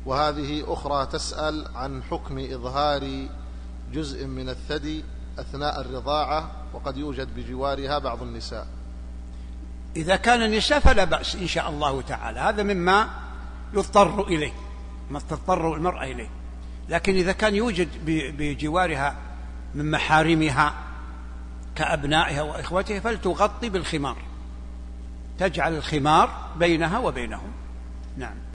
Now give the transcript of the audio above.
وهذه أخرى تسأل عن حكم إظهار جزء من الثدي أثناء الرضاعة وقد يوجد بجوارها بعض النساء. إذا كان النساء فلا بأس إن شاء الله تعالى، هذا مما يضطر إليه، ما تضطر المرأة إليه. لكن إذا كان يوجد بجوارها من محارمها كأبنائها وإخوتها فلتغطي بالخمار، تجعل الخمار بينها وبينهم. نعم.